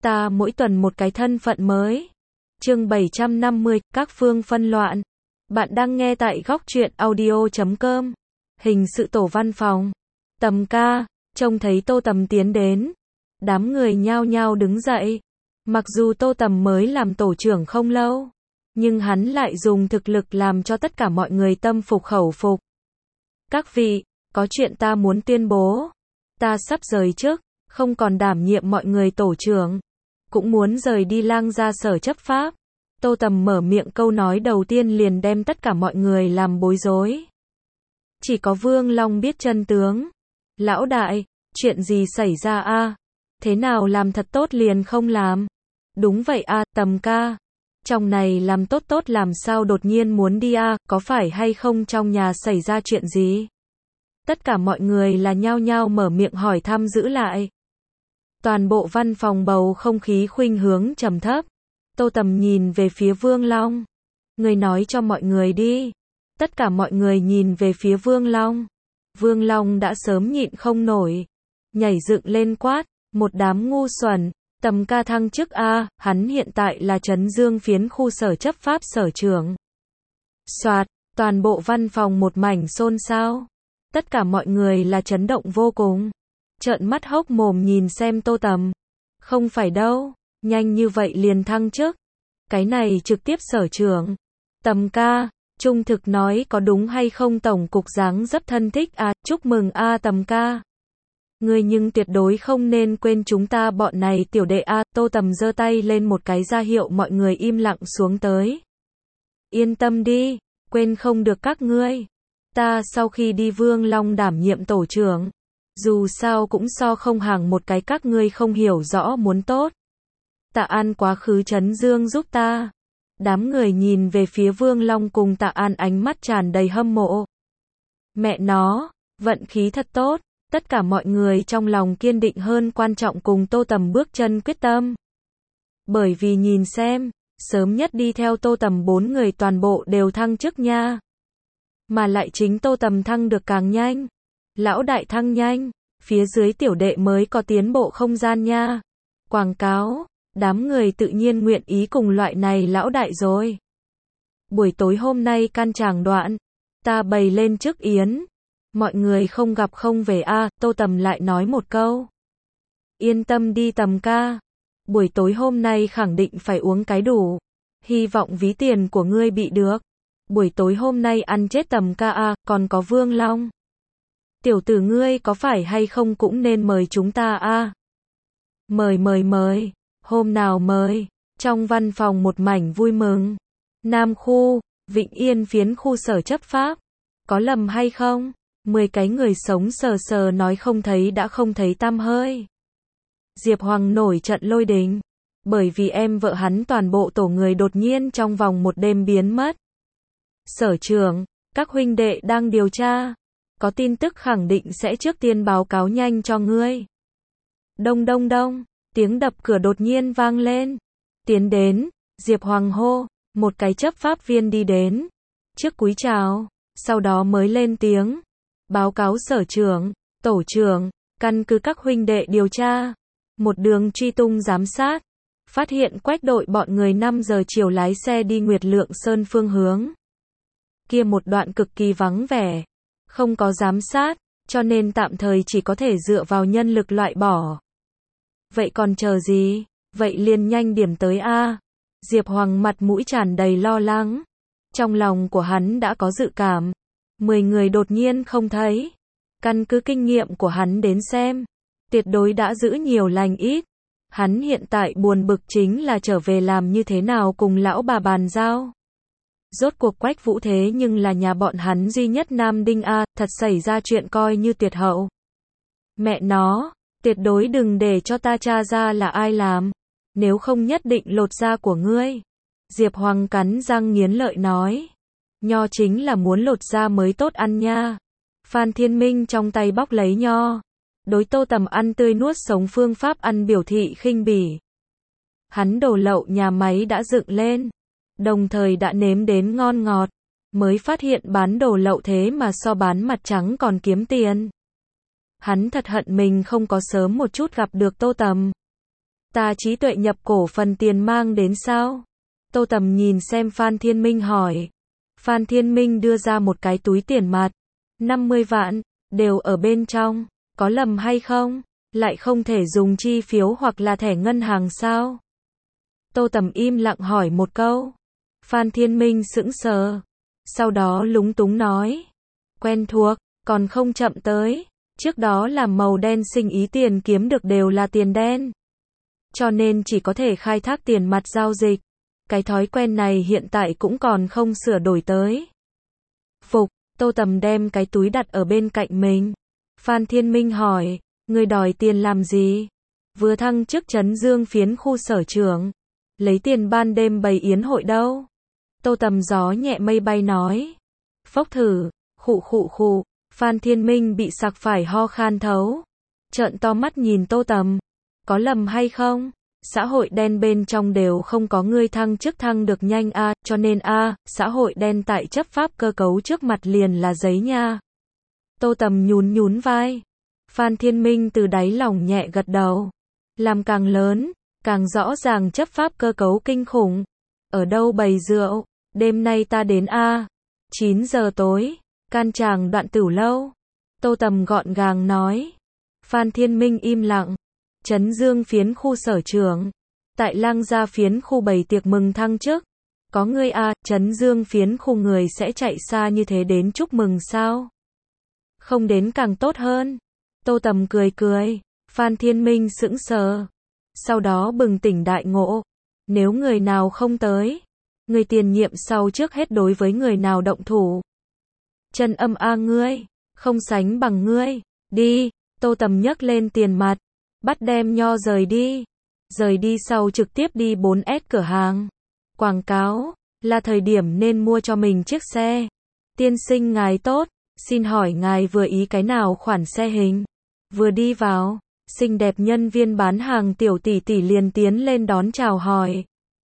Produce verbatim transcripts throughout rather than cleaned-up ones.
Ta mỗi tuần một cái thân phận mới. Chương bảy trăm năm mươi, các phương phân loạn. Bạn đang nghe tại góc truyện audio chấm com. Hình sự tổ văn phòng. Tầm ca, trông thấy Tô Tầm tiến đến. Đám người nhao nhao đứng dậy. Mặc dù Tô Tầm mới làm tổ trưởng không lâu, nhưng hắn lại dùng thực lực làm cho tất cả mọi người tâm phục khẩu phục. Các vị, có chuyện ta muốn tuyên bố. Ta sắp rời chức, không còn đảm nhiệm mọi người tổ trưởng, cũng muốn rời đi Lang Gia sở chấp pháp. Tô Tầm mở miệng câu nói đầu tiên liền đem tất cả mọi người làm bối rối. Chỉ có Vương Long biết chân tướng. Lão đại, chuyện gì xảy ra a? Thế nào làm thật tốt liền không làm? Đúng vậy a, Tầm ca. Trong này làm tốt tốt làm sao đột nhiên muốn đi a, có phải hay không trong nhà xảy ra chuyện gì? Tất cả mọi người là nhao nhao mở miệng hỏi thăm giữ lại. Toàn bộ văn phòng bầu không khí khuynh hướng trầm thấp. Tô Tầm nhìn về phía Vương Long. Người nói cho mọi người đi. Tất cả mọi người nhìn về phía Vương Long. Vương Long đã sớm nhịn không nổi. Nhảy dựng lên quát. Một đám ngu xuẩn. Tầm ca thăng chức a, hắn hiện tại là Trấn Dương phiến khu sở chấp pháp sở trưởng. Soạt, toàn bộ văn phòng một mảnh xôn xao. Tất cả mọi người là chấn động vô cùng. Trợn mắt hốc mồm nhìn xem Tô Tầm. Không phải đâu, nhanh như vậy liền thăng chức. Cái này trực tiếp sở trưởng. Tầm ca, trung thực nói có đúng hay không tổng cục dáng dấp thân thích à, chúc mừng a à, Tầm ca. Ngươi nhưng tuyệt đối không nên quên chúng ta bọn này tiểu đệ a à, Tô Tầm giơ tay lên một cái ra hiệu mọi người im lặng xuống tới. Yên tâm đi, quên không được các ngươi. Ta sau khi đi Vương Long đảm nhiệm tổ trưởng, dù sao cũng so không hàng một cái các ngươi không hiểu rõ muốn tốt. Tạ An quá khứ Trấn Dương giúp ta. Đám người nhìn về phía Vương Long cùng Tạ An ánh mắt tràn đầy hâm mộ. Mẹ nó, vận khí thật tốt. Tất cả mọi người trong lòng kiên định hơn quan trọng cùng Tô Tầm bước chân quyết tâm. Bởi vì nhìn xem, sớm nhất đi theo Tô Tầm bốn người toàn bộ đều thăng chức nha. Mà lại chính Tô Tầm thăng được càng nhanh. Lão đại thăng nhanh, phía dưới tiểu đệ mới có tiến bộ không gian nha. Quảng cáo, đám người tự nhiên nguyện ý cùng loại này lão đại rồi. Buổi tối hôm nay can tràng đoạn, ta bày lên chức yến. Mọi người không gặp không về a à, Tô Tầm lại nói một câu. Yên tâm đi Tầm ca. Buổi tối hôm nay khẳng định phải uống cái đủ. Hy vọng ví tiền của ngươi bị được. Buổi tối hôm nay ăn chết Tầm ca a à, còn có Vương Long. Tiểu tử ngươi có phải hay không cũng nên mời chúng ta a à? Mời mời mời. Hôm nào mời. Trong văn phòng một mảnh vui mừng. Nam khu, Vịnh Yên phiến khu sở chấp pháp. Có lầm hay không? Mười cái người sống sờ sờ nói không thấy đã không thấy tăm hơi. Diệp Hoàng nổi trận lôi đình. Bởi vì em vợ hắn toàn bộ tổ người đột nhiên trong vòng một đêm biến mất. Sở trưởng, các huynh đệ đang điều tra. Có tin tức khẳng định sẽ trước tiên báo cáo nhanh cho ngươi. Đông đông đông, tiếng đập cửa đột nhiên vang lên. Tiến đến, Diệp Hoàng hô, một cái chấp pháp viên đi đến. Trước cúi chào, sau đó mới lên tiếng. Báo cáo sở trưởng, tổ trưởng, căn cứ các huynh đệ điều tra. Một đường truy tung giám sát. Phát hiện Quách đội bọn người năm giờ chiều lái xe đi Nguyệt Lượng Sơn phương hướng. Kia một đoạn cực kỳ vắng vẻ. Không có giám sát, cho nên tạm thời chỉ có thể dựa vào nhân lực loại bỏ. Vậy còn chờ gì? Vậy liền nhanh điểm tới a. Diệp Hoàng mặt mũi tràn đầy lo lắng. Trong lòng của hắn đã có dự cảm. Mười người đột nhiên không thấy. Căn cứ kinh nghiệm của hắn đến xem. Tuyệt đối đã giữ nhiều lành ít. Hắn hiện tại buồn bực chính là trở về làm như thế nào cùng lão bà bàn giao. Rốt cuộc Quách Vũ thế nhưng là nhà bọn hắn duy nhất nam đinh a, thật xảy ra chuyện coi như tuyệt hậu. Mẹ nó, tuyệt đối đừng để cho ta tra ra là ai làm. Nếu không nhất định lột da của ngươi. Diệp Hoàng cắn răng nghiến lợi nói. Nho chính là muốn lột da mới tốt ăn nha. Phan Thiên Minh trong tay bóc lấy nho. Đối Tô Tầm ăn tươi nuốt sống phương pháp ăn biểu thị khinh bỉ. Hắn đồ lậu nhà máy đã dựng lên. Đồng thời đã nếm đến ngon ngọt. Mới phát hiện bán đồ lậu thế mà so bán mặt trắng còn kiếm tiền. Hắn thật hận mình không có sớm một chút gặp được Tô Tầm. Ta trí tuệ nhập cổ phần tiền mang đến sao? Tô Tầm nhìn xem Phan Thiên Minh hỏi. Phan Thiên Minh đưa ra một cái túi tiền mặt. năm mươi vạn, đều ở bên trong. Có lầm hay không? Lại không thể dùng chi phiếu hoặc là thẻ ngân hàng sao? Tô Tầm im lặng hỏi một câu. Phan Thiên Minh sững sờ. Sau đó lúng túng nói. Quen thuộc, còn không chậm tới. Trước đó làm màu đen sinh ý tiền kiếm được đều là tiền đen. Cho nên chỉ có thể khai thác tiền mặt giao dịch. Cái thói quen này hiện tại cũng còn không sửa đổi tới. Phục, Tô Tầm đem cái túi đặt ở bên cạnh mình. Phan Thiên Minh hỏi, người đòi tiền làm gì? Vừa thăng chức Trấn Dương phiến khu sở trưởng. Lấy tiền ban đêm bày yến hội đâu? Tô Tầm gió nhẹ mây bay nói. Phốc thử, khụ khụ khụ, Phan Thiên Minh bị sặc phải ho khan thấu. Trợn to mắt nhìn Tô Tầm. Có lầm hay không? Xã hội đen bên trong đều không có ngươi thăng chức thăng được nhanh a, à, cho nên a, à, xã hội đen tại chấp pháp cơ cấu trước mặt liền là giấy nha. Tô Tầm nhún nhún vai. Phan Thiên Minh từ đáy lòng nhẹ gật đầu. Làm càng lớn, càng rõ ràng chấp pháp cơ cấu kinh khủng. Ở đâu bày rượu, đêm nay ta đến a. À. chín giờ tối, can tràng đoạn tửu lâu. Tô Tầm gọn gàng nói. Phan Thiên Minh im lặng. Trấn Dương phiến khu sở trưởng. Tại Lang Gia phiến khu bày tiệc mừng thăng chức. Có ngươi a, à, Trấn Dương phiến khu người sẽ chạy xa như thế đến chúc mừng sao? Không đến càng tốt hơn. Tô Tầm cười cười. Phan Thiên Minh sững sờ. Sau đó bừng tỉnh đại ngộ. Nếu người nào không tới, người tiền nhiệm sau trước hết đối với người nào động thủ. Chân âm a ngươi, không sánh bằng ngươi. Đi, Tô Tầm nhấc lên tiền mặt. Bắt đem nho rời đi. Rời đi sau trực tiếp đi bốn S cửa hàng. Quảng cáo, là thời điểm nên mua cho mình chiếc xe. Tiên sinh ngài tốt, xin hỏi ngài vừa ý cái nào khoản xe hình? Vừa đi vào, xinh đẹp nhân viên bán hàng tiểu tỷ tỷ liền tiến lên đón chào hỏi.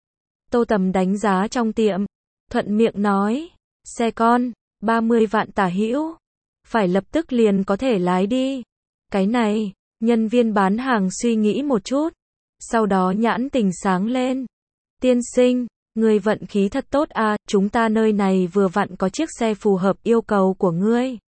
Tô Tầm đánh giá trong tiệm, thuận miệng nói, xe con, ba mươi vạn tả hữu, phải lập tức liền có thể lái đi. Cái này, nhân viên bán hàng suy nghĩ một chút, sau đó nhãn tình sáng lên. Tiên sinh, người vận khí thật tốt à, chúng ta nơi này vừa vặn có chiếc xe phù hợp yêu cầu của ngươi.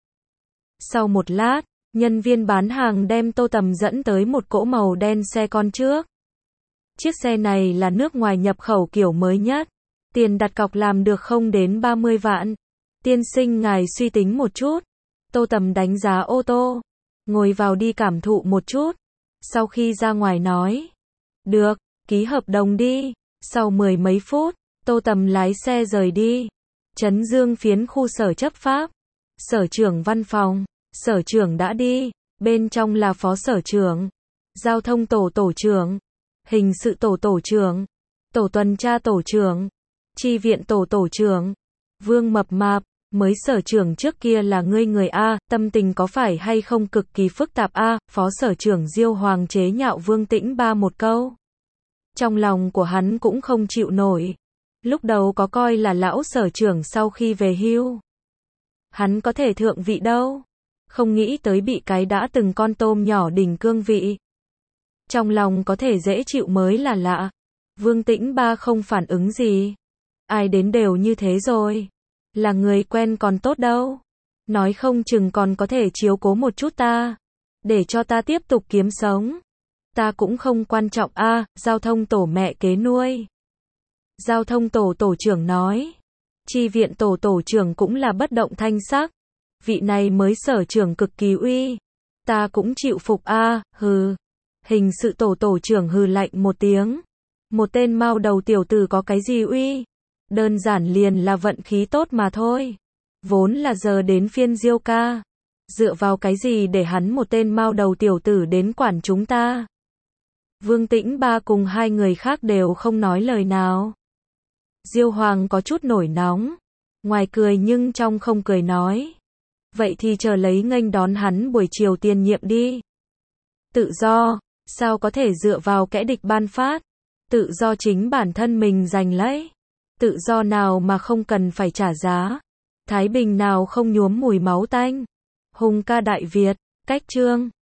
Sau một lát, nhân viên bán hàng đem Tô Tầm dẫn tới một cỗ màu đen xe con trước. Chiếc xe này là nước ngoài nhập khẩu kiểu mới nhất. Tiền đặt cọc làm được không đến ba mươi vạn. Tiên sinh ngài suy tính một chút. Tô Tầm đánh giá ô tô. Ngồi vào đi cảm thụ một chút. Sau khi ra ngoài nói. Được, ký hợp đồng đi. Sau mười mấy phút, Tô Tầm lái xe rời đi. Trấn Dương phiến khu sở chấp pháp. Sở trưởng văn phòng. Sở trưởng đã đi. Bên trong là phó sở trưởng. Giao thông tổ tổ trưởng. Hình sự tổ tổ trưởng. Tổ tuần tra tổ trưởng. Chi viện tổ tổ trưởng. Vương Mập Mạp. Mới sở trưởng trước kia là ngươi người A, tâm tình có phải hay không cực kỳ phức tạp A, phó sở trưởng Diêu Hoàng chế nhạo Vương Tĩnh Ba một câu. Trong lòng của hắn cũng không chịu nổi. Lúc đầu có coi là lão sở trưởng sau khi về hưu. Hắn có thể thượng vị đâu. Không nghĩ tới bị cái đã từng con tôm nhỏ đỉnh cương vị. Trong lòng có thể dễ chịu mới là lạ. Vương Tĩnh Ba không phản ứng gì. Ai đến đều như thế rồi. Là người quen còn tốt đâu. Nói không chừng còn có thể chiếu cố một chút ta. Để cho ta tiếp tục kiếm sống. Ta cũng không quan trọng a, à, giao thông tổ mẹ kế nuôi. Giao thông tổ tổ trưởng nói. Chi viện tổ tổ trưởng cũng là bất động thanh sắc. Vị này mới sở trưởng cực kỳ uy. Ta cũng chịu phục a, à, hừ. Hình sự tổ tổ trưởng hừ lạnh một tiếng. Một tên mao đầu tiểu tử có cái gì uy? Đơn giản liền là vận khí tốt mà thôi. Vốn là giờ đến phiên Diêu ca. Dựa vào cái gì để hắn một tên mao đầu tiểu tử đến quản chúng ta? Vương Tĩnh Ba cùng hai người khác đều không nói lời nào. Diêu Hoàng có chút nổi nóng. Ngoài cười nhưng trong không cười nói. Vậy thì chờ lấy nghênh đón hắn buổi chiều tiền nhiệm đi. Tự do, sao có thể dựa vào kẻ địch ban phát? Tự do chính bản thân mình giành lấy. Tự do nào mà không cần phải trả giá? Thái bình nào không nhuốm mùi máu tanh? Hùng ca Đại Việt, cách chương